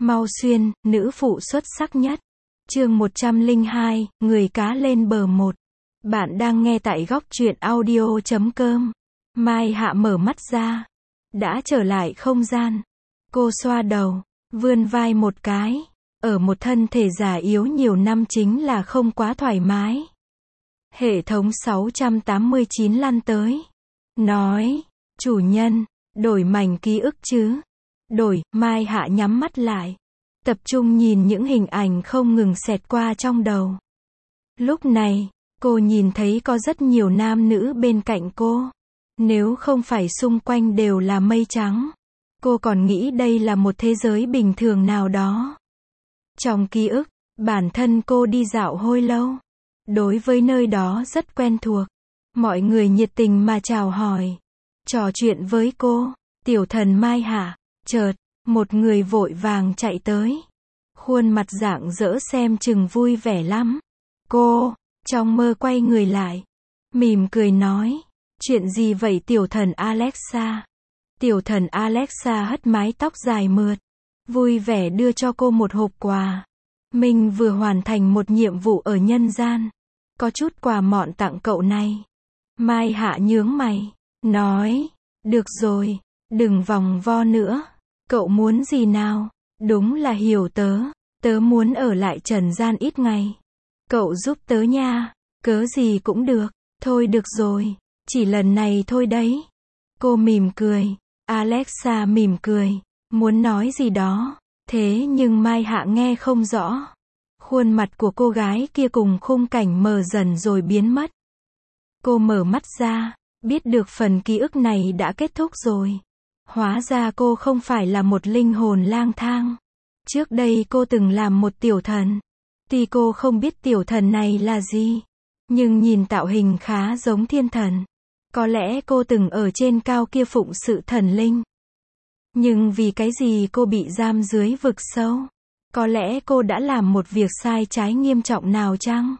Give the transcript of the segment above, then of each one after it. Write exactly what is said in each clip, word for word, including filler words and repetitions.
Mau Xuyên, nữ phụ xuất sắc nhất. Chương một trăm lẻ hai, người cá lên bờ một. Bạn đang nghe tại góc truyện audio chấm com. Mai Hạ mở mắt ra. Đã trở lại không gian. Cô xoa đầu, vươn vai một cái. Ở một thân thể già yếu nhiều năm chính là không quá thoải mái. Hệ thống sáu trăm tám mươi chín lăn tới. Nói, chủ nhân, đổi mảnh ký ức chứ? Đổi, Mai Hạ nhắm mắt lại. Tập trung nhìn những hình ảnh không ngừng xẹt qua trong đầu. Lúc này, cô nhìn thấy có rất nhiều nam nữ bên cạnh cô. Nếu không phải xung quanh đều là mây trắng, cô còn nghĩ đây là một thế giới bình thường nào đó. Trong ký ức, bản thân cô đi dạo hồi lâu. Đối với nơi đó rất quen thuộc. Mọi người nhiệt tình mà chào hỏi, trò chuyện với cô. Tiểu thần Mai Hạ, chợt, một người vội vàng chạy tới. Khuôn mặt rạng rỡ xem chừng vui vẻ lắm. Cô, trong mơ quay người lại. Mỉm cười nói, chuyện gì vậy tiểu thần Alexa? Tiểu thần Alexa hất mái tóc dài mượt. Vui vẻ đưa cho cô một hộp quà. Mình vừa hoàn thành một nhiệm vụ ở nhân gian. Có chút quà mọn tặng cậu này. Mai Hạ nhướng mày, nói, được rồi, đừng vòng vo nữa. Cậu muốn gì nào? Đúng là hiểu tớ, tớ muốn ở lại trần gian ít ngày. Cậu giúp tớ nha, cớ gì cũng được, thôi được rồi, chỉ lần này thôi đấy. Cô mỉm cười, Alexa mỉm cười, muốn nói gì đó, thế nhưng Mai Hạ nghe không rõ. Khuôn mặt của cô gái kia cùng khung cảnh mờ dần rồi biến mất. Cô mở mắt ra, biết được phần ký ức này đã kết thúc rồi. Hóa ra cô không phải là một linh hồn lang thang. Trước đây cô từng làm một tiểu thần. Tuy cô không biết tiểu thần này là gì, nhưng nhìn tạo hình khá giống thiên thần. Có lẽ cô từng ở trên cao kia phụng sự thần linh. Nhưng vì cái gì cô bị giam dưới vực sâu? Có lẽ cô đã làm một việc sai trái nghiêm trọng nào chăng?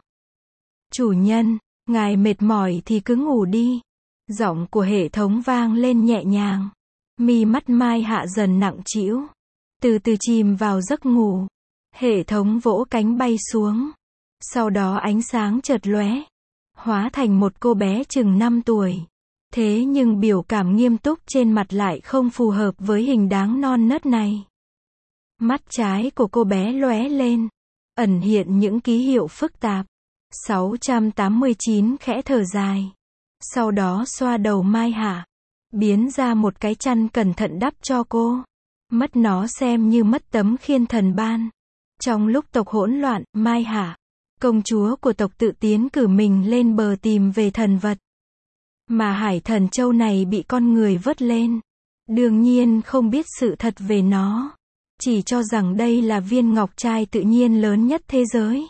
Chủ nhân, ngài mệt mỏi thì cứ ngủ đi. Giọng của hệ thống vang lên nhẹ nhàng. Mi mắt Mai Hạ dần nặng trĩu, từ từ chìm vào giấc ngủ. Hệ thống vỗ cánh bay xuống. Sau đó ánh sáng chợt lóe, hóa thành một cô bé chừng năm tuổi. Thế nhưng biểu cảm nghiêm túc trên mặt lại không phù hợp với hình dáng non nớt này. Mắt trái của cô bé lóe lên, ẩn hiện những ký hiệu phức tạp. sáu trăm tám mươi chín khẽ thở dài. Sau đó xoa đầu Mai Hạ, biến ra một cái chăn cẩn thận đắp cho cô. Mất nó xem như mất tấm khiên thần ban. Trong lúc tộc hỗn loạn, Mai Hạ, công chúa của tộc tự tiến cử mình lên bờ tìm về thần vật. Mà hải thần châu này bị con người vớt lên. Đương nhiên không biết sự thật về nó. Chỉ cho rằng đây là viên ngọc trai tự nhiên lớn nhất thế giới.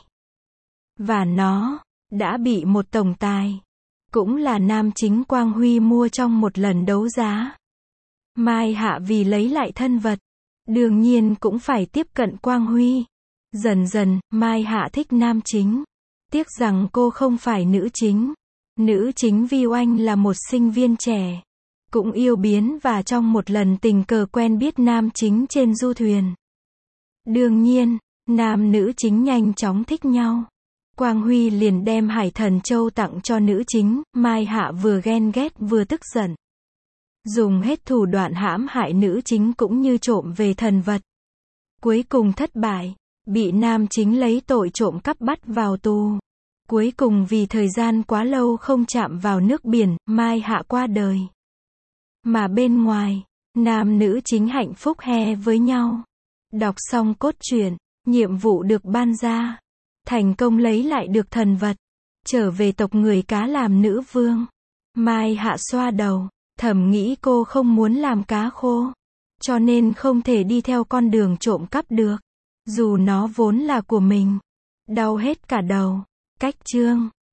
Và nó đã bị một tổng tài, cũng là nam chính Quang Huy mua trong một lần đấu giá. Mai Hạ vì lấy lại thân vật, đương nhiên cũng phải tiếp cận Quang Huy. Dần dần, Mai Hạ thích nam chính. Tiếc rằng cô không phải nữ chính. Nữ chính Vi Oanh là một sinh viên trẻ, cũng yêu biến và trong một lần tình cờ quen biết nam chính trên du thuyền. Đương nhiên, nam nữ chính nhanh chóng thích nhau. Quang Huy liền đem hải thần châu tặng cho nữ chính. Mai Hạ vừa ghen ghét vừa tức giận, dùng hết thủ đoạn hãm hại nữ chính cũng như trộm về thần vật. Cuối cùng thất bại, bị nam chính lấy tội trộm cắp bắt vào tù. Cuối cùng vì thời gian quá lâu không chạm vào nước biển, Mai Hạ qua đời. Mà bên ngoài, nam nữ chính hạnh phúc he với nhau. Đọc xong cốt truyện, nhiệm vụ được ban ra. Thành công lấy lại được thần vật. Trở về tộc người cá làm nữ vương. Mai Hạ xoa đầu, thầm nghĩ cô không muốn làm cá khô. Cho nên không thể đi theo con đường trộm cắp được. Dù nó vốn là của mình. Đau hết cả đầu. Cách chương